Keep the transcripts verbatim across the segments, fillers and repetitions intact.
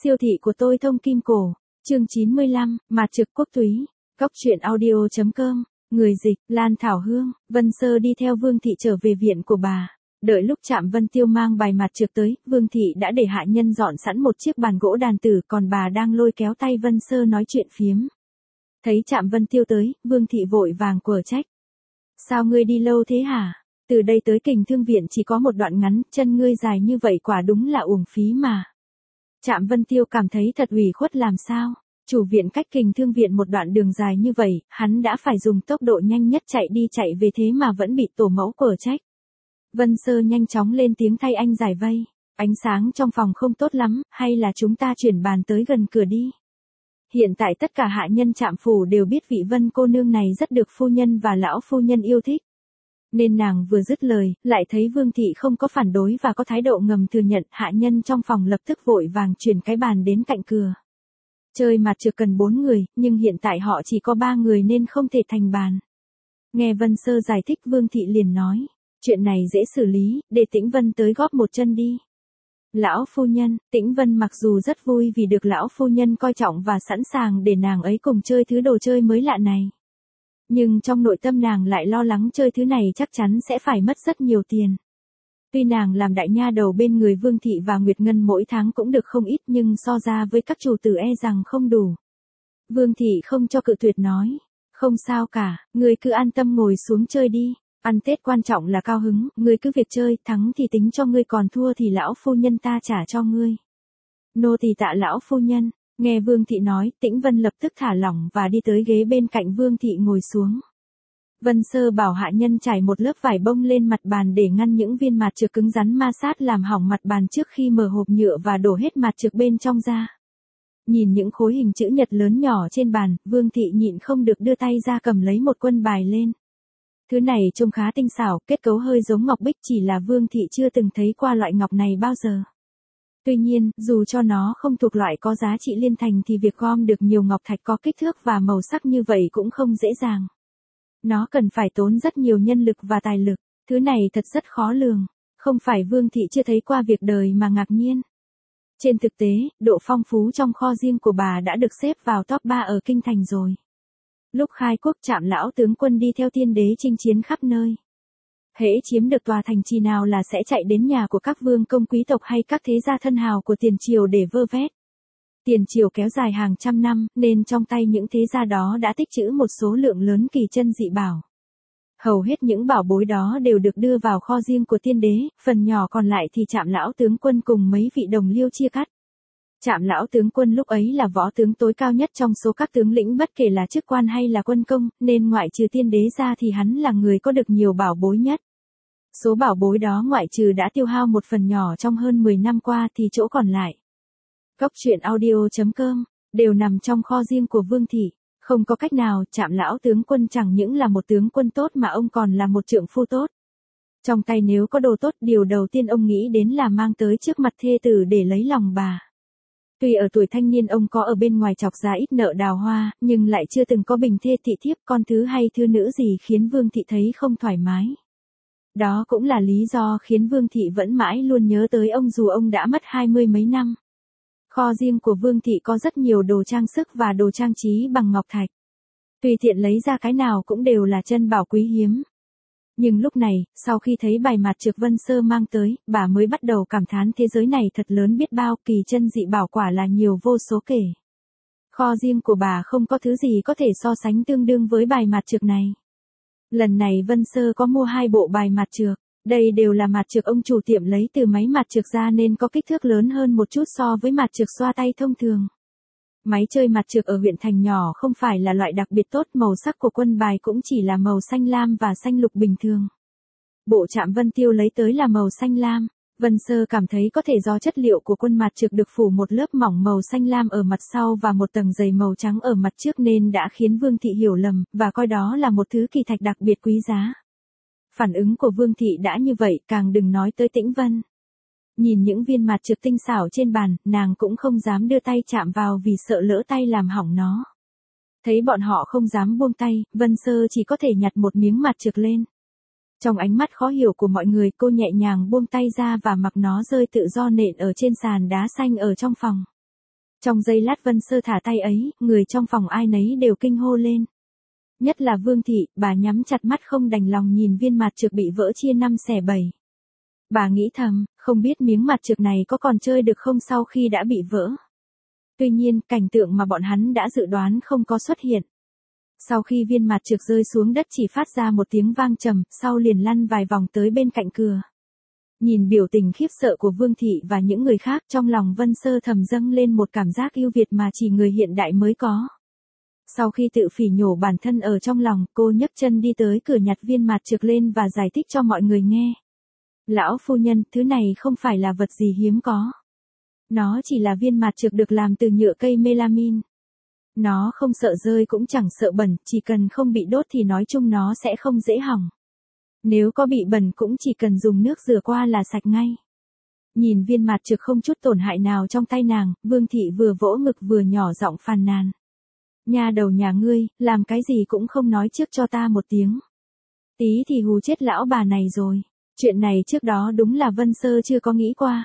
Siêu thị của tôi thông kim cổ. Chương chín mươi lăm, Mạt Trực Quốc Túy. Góc truyện audio chấm com. Người dịch, Lan Thảo Hương. Vân Sơ đi theo Vương Thị trở về viện của bà. Đợi lúc Trạm Vân Tiêu mang bài mạt trực tới, Vương Thị đã để hạ nhân dọn sẵn một chiếc bàn gỗ đàn tử, còn bà đang lôi kéo tay Vân Sơ nói chuyện phiếm. Thấy Trạm Vân Tiêu tới, Vương Thị vội vàng quở trách. Sao ngươi đi lâu thế hả? Từ đây tới Kình Thương Viện chỉ có một đoạn ngắn, chân ngươi dài như vậy quả đúng là uổng phí mà. Trạm Vân Tiêu cảm thấy thật ủy khuất làm sao. Chủ viện cách Kình Thương Viện một đoạn đường dài như vậy, hắn đã phải dùng tốc độ nhanh nhất chạy đi chạy về thế mà vẫn bị tổ mẫu quở trách. Vân Sơ nhanh chóng lên tiếng thay anh giải vây. Ánh sáng trong phòng không tốt lắm, hay là chúng ta chuyển bàn tới gần cửa đi. Hiện tại tất cả hạ nhân Trạm phủ đều biết vị Vân cô nương này rất được phu nhân và lão phu nhân yêu thích. Nên nàng vừa dứt lời, lại thấy Vương Thị không có phản đối và có thái độ ngầm thừa nhận, hạ nhân trong phòng lập tức vội vàng chuyển cái bàn đến cạnh cửa. Chơi mạt trực cần bốn người, nhưng hiện tại họ chỉ có ba người nên không thể thành bàn. Nghe Vân Sơ giải thích, Vương Thị liền nói. Chuyện này dễ xử lý, để Tĩnh Vân tới góp một chân đi. Lão phu nhân, Tĩnh Vân mặc dù rất vui vì được lão phu nhân coi trọng và sẵn sàng để nàng ấy cùng chơi thứ đồ chơi mới lạ này. Nhưng trong nội tâm nàng lại lo lắng chơi thứ này chắc chắn sẽ phải mất rất nhiều tiền. Tuy nàng làm đại nha đầu bên người Vương Thị và Nguyệt Ngân mỗi tháng cũng được không ít, nhưng so ra với các chủ tử e rằng không đủ. Vương Thị không cho cự tuyệt nói. Không sao cả, ngươi cứ an tâm ngồi xuống chơi đi. Ăn Tết quan trọng là cao hứng, ngươi cứ việc chơi, thắng thì tính cho ngươi, còn thua thì lão phu nhân ta trả cho ngươi. Nô tỳ tạ lão phu nhân. Nghe Vương Thị nói, Tĩnh Vân lập tức thả lỏng và đi tới ghế bên cạnh Vương Thị ngồi xuống. Vân Sơ bảo hạ nhân trải một lớp vải bông lên mặt bàn để ngăn những viên mạt trực cứng rắn ma sát làm hỏng mặt bàn trước khi mở hộp nhựa và đổ hết mạt trực bên trong ra. Nhìn những khối hình chữ nhật lớn nhỏ trên bàn, Vương Thị nhịn không được đưa tay ra cầm lấy một quân bài lên. Thứ này trông khá tinh xảo, kết cấu hơi giống ngọc bích, chỉ là Vương Thị chưa từng thấy qua loại ngọc này bao giờ. Tuy nhiên, dù cho nó không thuộc loại có giá trị liên thành thì việc gom được nhiều ngọc thạch có kích thước và màu sắc như vậy cũng không dễ dàng. Nó cần phải tốn rất nhiều nhân lực và tài lực, thứ này thật rất khó lường. Không phải Vương Thị chưa thấy qua việc đời mà ngạc nhiên. Trên thực tế, độ phong phú trong kho riêng của bà đã được xếp vào top ba ở kinh thành rồi. Lúc khai quốc, Trạm lão tướng quân đi theo Tiên đế chinh chiến khắp nơi. Hễ chiếm được tòa thành trì nào là sẽ chạy đến nhà của các vương công quý tộc hay các thế gia thân hào của tiền triều để vơ vét. Tiền triều kéo dài hàng trăm năm, nên trong tay những thế gia đó đã tích trữ một số lượng lớn kỳ chân dị bảo. Hầu hết những bảo bối đó đều được đưa vào kho riêng của Tiên đế, phần nhỏ còn lại thì Trạm lão tướng quân cùng mấy vị đồng liêu chia cắt. Trạm lão tướng quân lúc ấy là võ tướng tối cao nhất trong số các tướng lĩnh, bất kể là chức quan hay là quân công, nên ngoại trừ Tiên đế ra thì hắn là người có được nhiều bảo bối nhất. Số bảo bối đó ngoại trừ đã tiêu hao một phần nhỏ trong hơn mười năm qua thì chỗ còn lại. Góc truyện audio chấm com, đều nằm trong kho riêng của Vương Thị. Không có cách nào, Trạm lão tướng quân chẳng những là một tướng quân tốt mà ông còn là một trượng phu tốt. Trong tay nếu có đồ tốt, điều đầu tiên ông nghĩ đến là mang tới trước mặt thê tử để lấy lòng bà. Tuy ở tuổi thanh niên ông có ở bên ngoài chọc ra ít nợ đào hoa, nhưng lại chưa từng có bình thê thị thiếp, con thứ hay thư nữ gì khiến Vương Thị thấy không thoải mái. Đó cũng là lý do khiến Vương Thị vẫn mãi luôn nhớ tới ông dù ông đã mất hai mươi mấy năm. Kho riêng của Vương Thị có rất nhiều đồ trang sức và đồ trang trí bằng ngọc thạch. Tùy tiện lấy ra cái nào cũng đều là chân bảo quý hiếm. Nhưng lúc này, sau khi thấy bài mạt trực Vân Sơ mang tới, bà mới bắt đầu cảm thán thế giới này thật lớn biết bao, kỳ chân dị bảo quả là nhiều vô số kể. Kho riêng của bà không có thứ gì có thể so sánh tương đương với bài mạt trực này. Lần này Vân Sơ có mua hai bộ bài mạt trực, đây đều là mạt trực ông chủ tiệm lấy từ máy mạt trực ra nên có kích thước lớn hơn một chút so với mạt trực xoa tay thông thường. Máy chơi mạt trực ở huyện thành nhỏ không phải là loại đặc biệt tốt, màu sắc của quân bài cũng chỉ là màu xanh lam và xanh lục bình thường. Bộ Trạm Vân Tiêu lấy tới là màu xanh lam. Vân Sơ cảm thấy có thể do chất liệu của quân mạt trực được phủ một lớp mỏng màu xanh lam ở mặt sau và một tầng dày màu trắng ở mặt trước nên đã khiến Vương Thị hiểu lầm, và coi đó là một thứ kỳ thạch đặc biệt quý giá. Phản ứng của Vương Thị đã như vậy, càng đừng nói tới Tĩnh Vân. Nhìn những viên mạt trực tinh xảo trên bàn, nàng cũng không dám đưa tay chạm vào vì sợ lỡ tay làm hỏng nó. Thấy bọn họ không dám buông tay, Vân Sơ chỉ có thể nhặt một miếng mạt trực lên. Trong ánh mắt khó hiểu của mọi người, cô nhẹ nhàng buông tay ra và mặc nó rơi tự do nện ở trên sàn đá xanh ở trong phòng. Trong giây lát Vân Sơ thả tay ấy, người trong phòng ai nấy đều kinh hô lên. Nhất là Vương Thị, bà nhắm chặt mắt không đành lòng nhìn viên mạt trược bị vỡ chia năm xẻ bảy. Bà nghĩ thầm, không biết miếng mạt trược này có còn chơi được không sau khi đã bị vỡ. Tuy nhiên, cảnh tượng mà bọn hắn đã dự đoán không có xuất hiện. Sau khi viên mạt trược rơi xuống đất chỉ phát ra một tiếng vang trầm, sau liền lăn vài vòng tới bên cạnh cửa. Nhìn biểu tình khiếp sợ của Vương Thị và những người khác, trong lòng Vân Sơ thầm dâng lên một cảm giác yêu Việt mà chỉ người hiện đại mới có. Sau khi tự phỉ nhổ bản thân ở trong lòng, cô nhấc chân đi tới cửa nhặt viên mạt trược lên và giải thích cho mọi người nghe. Lão phu nhân, thứ này không phải là vật gì hiếm có. Nó chỉ là viên mạt trược được làm từ nhựa cây melamine. Nó không sợ rơi cũng chẳng sợ bẩn, chỉ cần không bị đốt thì nói chung nó sẽ không dễ hỏng. Nếu có bị bẩn cũng chỉ cần dùng nước rửa qua là sạch ngay. Nhìn viên mạt trược không chút tổn hại nào trong tay nàng, Vương Thị vừa vỗ ngực vừa nhỏ giọng phàn nàn. Nha đầu nhà ngươi, làm cái gì cũng không nói trước cho ta một tiếng. Tí thì hù chết lão bà này rồi. Chuyện này trước đó đúng là Vân Sơ chưa có nghĩ qua.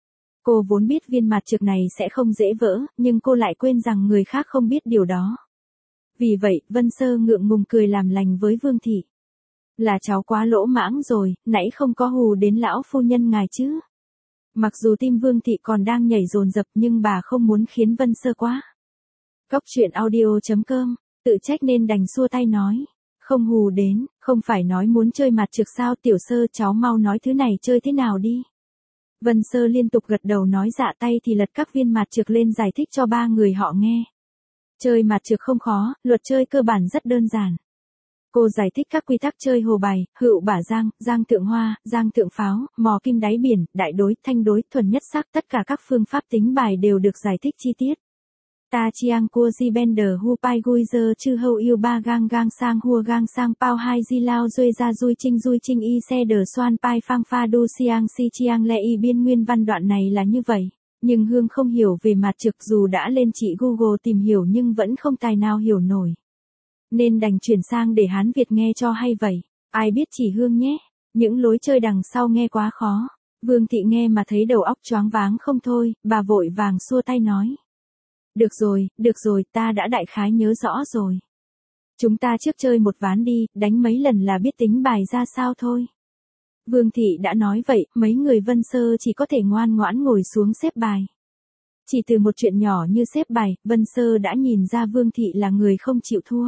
Cô vốn biết viên mạt trược này sẽ không dễ vỡ, nhưng cô lại quên rằng người khác không biết điều đó. Vì vậy, Vân Sơ ngượng ngùng cười làm lành với Vương Thị. Là cháu quá lỗ mãng rồi, nãy không có hù đến lão phu nhân ngài chứ. Mặc dù tim Vương Thị còn đang nhảy dồn dập nhưng bà không muốn khiến Vân Sơ quá. Cóc truyện audio chấm com, tự trách nên đành xua tay nói. Không hù đến, không phải nói muốn chơi mạt trược sao Tiểu Sơ, cháu mau nói thứ này chơi thế nào đi. Vân Sơ liên tục gật đầu nói dạ tay thì lật các viên mạt trược lên giải thích cho ba người họ nghe. Chơi mạt trược không khó, luật chơi cơ bản rất đơn giản. Cô giải thích các quy tắc chơi hồ bài, hựu bả giang, giang thượng hoa, giang thượng pháo, mò kim đáy biển, đại đối, thanh đối, thuần nhất sắc, tất cả các phương pháp tính bài đều được giải thích chi tiết. Ta chiang cua di bender hu pai gui dơ chư hâu yêu ba gang gang sang hua gang sang pao hai di lao duê ra dui trinh dui trinh y xe đờ xoan pai phang pha du siang si chiang le y biên nguyên văn đoạn này là như vậy. Nhưng Hương không hiểu về mạt trược, dù đã lên chị Google tìm hiểu nhưng vẫn không tài nào hiểu nổi. Nên đành chuyển sang để Hán Việt nghe cho hay vậy. Ai biết chỉ Hương nhé. Những lối chơi đằng sau nghe quá khó. Vương Thị nghe mà thấy đầu óc choáng váng không thôi, bà vội vàng xua tay nói. Được rồi, được rồi, ta đã đại khái nhớ rõ rồi. Chúng ta trước chơi một ván đi, đánh mấy lần là biết tính bài ra sao thôi. Vương Thị đã nói vậy, mấy người Vân Sơ chỉ có thể ngoan ngoãn ngồi xuống xếp bài. Chỉ từ một chuyện nhỏ như xếp bài, Vân Sơ đã nhìn ra Vương Thị là người không chịu thua.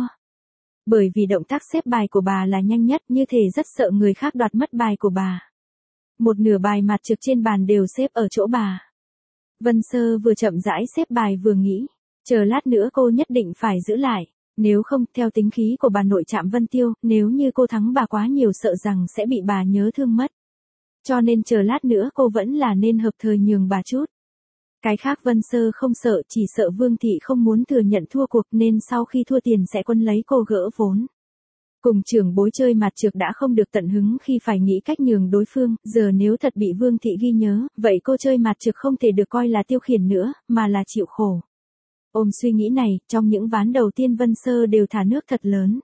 Bởi vì động tác xếp bài của bà là nhanh nhất, như thể rất sợ người khác đoạt mất bài của bà. Một nửa bài mạt trược trên bàn đều xếp ở chỗ bà. Vân Sơ vừa chậm rãi xếp bài vừa nghĩ, chờ lát nữa cô nhất định phải giữ lại, nếu không, theo tính khí của bà nội Trạm Vân Tiêu, nếu như cô thắng bà quá nhiều sợ rằng sẽ bị bà nhớ thương mất. Cho nên chờ lát nữa cô vẫn là nên hợp thời nhường bà chút. Cái khác Vân Sơ không sợ, chỉ sợ Vương Thị không muốn thừa nhận thua cuộc nên sau khi thua tiền sẽ quân lấy cô gỡ vốn. Cùng trưởng bối chơi mạt trược đã không được tận hứng khi phải nghĩ cách nhường đối phương, giờ nếu thật bị Vương Thị ghi nhớ, vậy cô chơi mạt trược không thể được coi là tiêu khiển nữa, mà là chịu khổ. Ôm suy nghĩ này, trong những ván đầu tiên Vân Sơ đều thả nước thật lớn.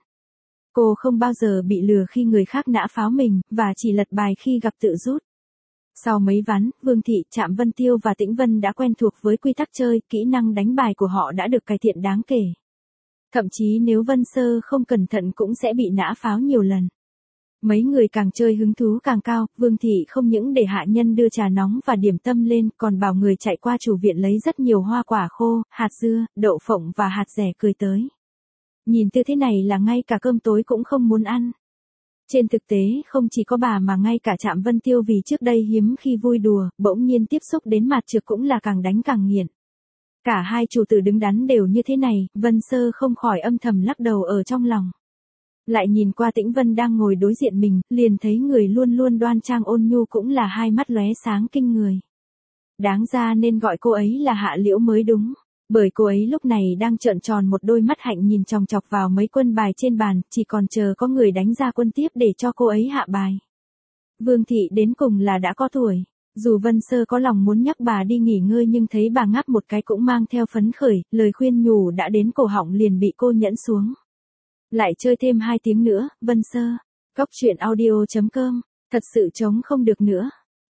Cô không bao giờ bị lừa khi người khác nã pháo mình, và chỉ lật bài khi gặp tự rút. Sau mấy ván, Vương Thị, Trạm Vân Tiêu và Tĩnh Vân đã quen thuộc với quy tắc chơi, kỹ năng đánh bài của họ đã được cải thiện đáng kể. Thậm chí nếu Vân Sơ không cẩn thận cũng sẽ bị nã pháo nhiều lần. Mấy người càng chơi hứng thú càng cao, Vương Thị không những để hạ nhân đưa trà nóng và điểm tâm lên, còn bảo người chạy qua chủ viện lấy rất nhiều hoa quả khô, hạt dưa, đậu phộng và hạt dẻ cười tới. Nhìn tư thế này là ngay cả cơm tối cũng không muốn ăn. Trên thực tế, không chỉ có bà mà ngay cả Trạm Vân Tiêu vì trước đây hiếm khi vui đùa, bỗng nhiên tiếp xúc đến mạt trược cũng là càng đánh càng nghiện. Cả hai chủ tử đứng đắn đều như thế này, Vân Sơ không khỏi âm thầm lắc đầu ở trong lòng. Lại nhìn qua Tĩnh Vân đang ngồi đối diện mình, liền thấy người luôn luôn đoan trang ôn nhu cũng là hai mắt lóe sáng kinh người. Đáng ra nên gọi cô ấy là Hạ Liễu mới đúng, bởi cô ấy lúc này đang trợn tròn một đôi mắt hạnh nhìn chòng chọc vào mấy quân bài trên bàn, chỉ còn chờ có người đánh ra quân tiếp để cho cô ấy hạ bài. Vương Thị đến cùng là đã có tuổi. Dù Vân Sơ có lòng muốn nhắc bà đi nghỉ ngơi nhưng thấy bà ngáp một cái cũng mang theo phấn khởi, lời khuyên nhủ đã đến cổ họng liền bị cô nhẫn xuống. Lại chơi thêm hai tiếng nữa, Vân Sơ. Cóc truyện audio chấm com, thật sự chống không được nữa.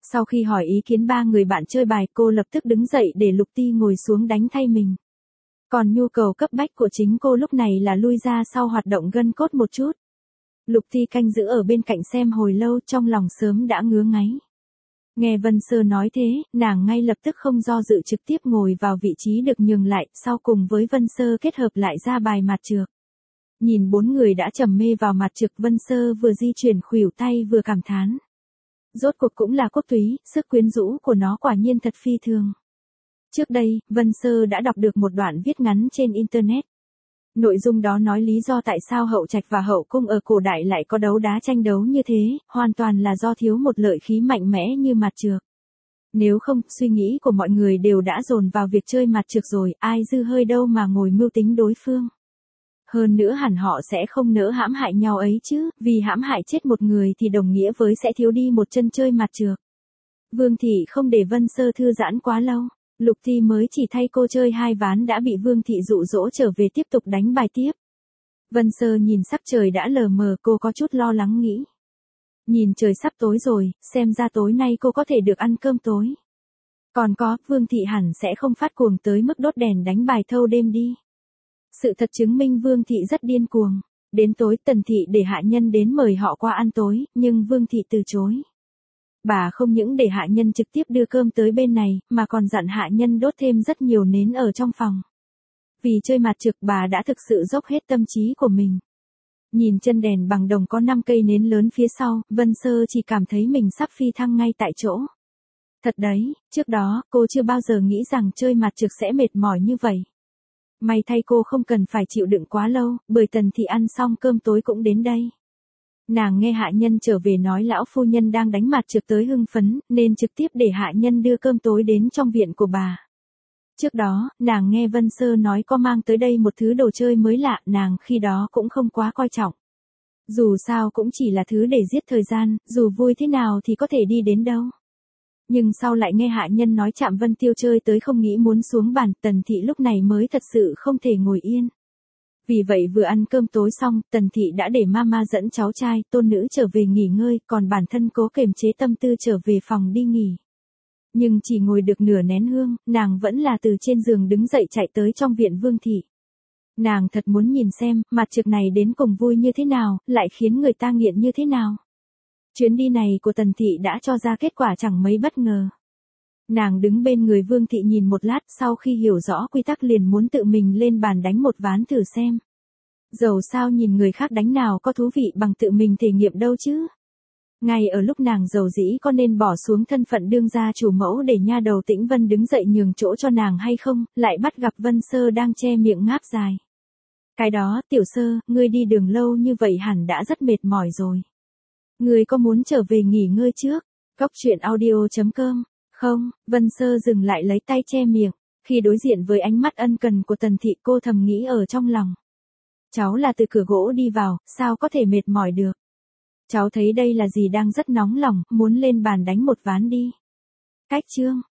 Sau khi hỏi ý kiến ba người bạn chơi bài, cô lập tức đứng dậy để Lục Ti ngồi xuống đánh thay mình. Còn nhu cầu cấp bách của chính cô lúc này là lui ra sau hoạt động gân cốt một chút. Lục Ti canh giữ ở bên cạnh xem hồi lâu, trong lòng sớm đã ngứa ngáy. Nghe Vân Sơ nói thế, nàng ngay lập tức không do dự trực tiếp ngồi vào vị trí được nhường lại, sau cùng với Vân Sơ kết hợp lại ra bài mặt trược. Nhìn bốn người đã trầm mê vào mặt trược, Vân Sơ vừa di chuyển khuỷu tay vừa cảm thán. Rốt cuộc cũng là Quốc Túy, sức quyến rũ của nó quả nhiên thật phi thường. Trước đây, Vân Sơ đã đọc được một đoạn viết ngắn trên Internet. Nội dung đó nói lý do tại sao hậu trạch và hậu cung ở cổ đại lại có đấu đá tranh đấu như thế, hoàn toàn là do thiếu một lợi khí mạnh mẽ như mặt trược. Nếu không, suy nghĩ của mọi người đều đã dồn vào việc chơi mặt trược rồi, ai dư hơi đâu mà ngồi mưu tính đối phương. Hơn nữa hẳn họ sẽ không nỡ hãm hại nhau ấy chứ, vì hãm hại chết một người thì đồng nghĩa với sẽ thiếu đi một chân chơi mặt trược. Vương Thị không để Vân Sơ thư giãn quá lâu. Lục Ti mới chỉ thay cô chơi hai ván đã bị Vương Thị dụ dỗ trở về tiếp tục đánh bài tiếp. Vân Sơ nhìn sắc trời đã lờ mờ, cô có chút lo lắng nghĩ. Nhìn trời sắp tối rồi, xem ra tối nay cô có thể được ăn cơm tối. Còn có, Vương Thị hẳn sẽ không phát cuồng tới mức đốt đèn đánh bài thâu đêm đi. Sự thật chứng minh Vương Thị rất điên cuồng. Đến tối Tần Thị để hạ nhân đến mời họ qua ăn tối, nhưng Vương Thị từ chối. Bà không những để hạ nhân trực tiếp đưa cơm tới bên này, mà còn dặn hạ nhân đốt thêm rất nhiều nến ở trong phòng. Vì chơi mặt trược, bà đã thực sự dốc hết tâm trí của mình. Nhìn chân đèn bằng đồng có năm cây nến lớn phía sau, Vân Sơ chỉ cảm thấy mình sắp phi thăng ngay tại chỗ. Thật đấy, trước đó, cô chưa bao giờ nghĩ rằng chơi mặt trược sẽ mệt mỏi như vậy. May thay cô không cần phải chịu đựng quá lâu, bởi Tần Thị ăn xong cơm tối cũng đến đây. Nàng nghe hạ nhân trở về nói lão phu nhân đang đánh mặt trược tới hưng phấn, nên trực tiếp để hạ nhân đưa cơm tối đến trong viện của bà. Trước đó, nàng nghe Vân Sơ nói có mang tới đây một thứ đồ chơi mới lạ, nàng khi đó cũng không quá coi trọng. Dù sao cũng chỉ là thứ để giết thời gian, dù vui thế nào thì có thể đi đến đâu. Nhưng sau lại nghe hạ nhân nói Trạm Vân Tiêu chơi tới không nghĩ muốn xuống bàn, Tần Thị lúc này mới thật sự không thể ngồi yên. Vì vậy vừa ăn cơm tối xong, Tần Thị đã để mama dẫn cháu trai, tôn nữ trở về nghỉ ngơi, còn bản thân cố kiềm chế tâm tư trở về phòng đi nghỉ. Nhưng chỉ ngồi được nửa nén hương, nàng vẫn là từ trên giường đứng dậy chạy tới trong viện Vương Thị. Nàng thật muốn nhìn xem, mặt trược này đến cùng vui như thế nào, lại khiến người ta nghiện như thế nào. Chuyến đi này của Tần Thị đã cho ra kết quả chẳng mấy bất ngờ. Nàng đứng bên người Vương Thị nhìn một lát, sau khi hiểu rõ quy tắc liền muốn tự mình lên bàn đánh một ván thử xem. Dầu sao nhìn người khác đánh nào có thú vị bằng tự mình thể nghiệm đâu chứ. Ngay ở lúc nàng dầu dĩ có nên bỏ xuống thân phận đương gia chủ mẫu để nha đầu Tĩnh Vân đứng dậy nhường chỗ cho nàng hay không, lại bắt gặp Vân Sơ đang che miệng ngáp dài. Cái đó, Tiểu Sơ, ngươi đi đường lâu như vậy hẳn đã rất mệt mỏi rồi. Ngươi có muốn trở về nghỉ ngơi trước? Cóc truyện audio chấm com. Không, Vân Sơ dừng lại lấy tay che miệng. Khi đối diện với ánh mắt ân cần của Tần Thị, cô thầm nghĩ ở trong lòng. Cháu là từ cửa gỗ đi vào, sao có thể mệt mỏi được? Cháu thấy đây là gì đang rất nóng lòng, muốn lên bàn đánh một ván đi. Cách chương.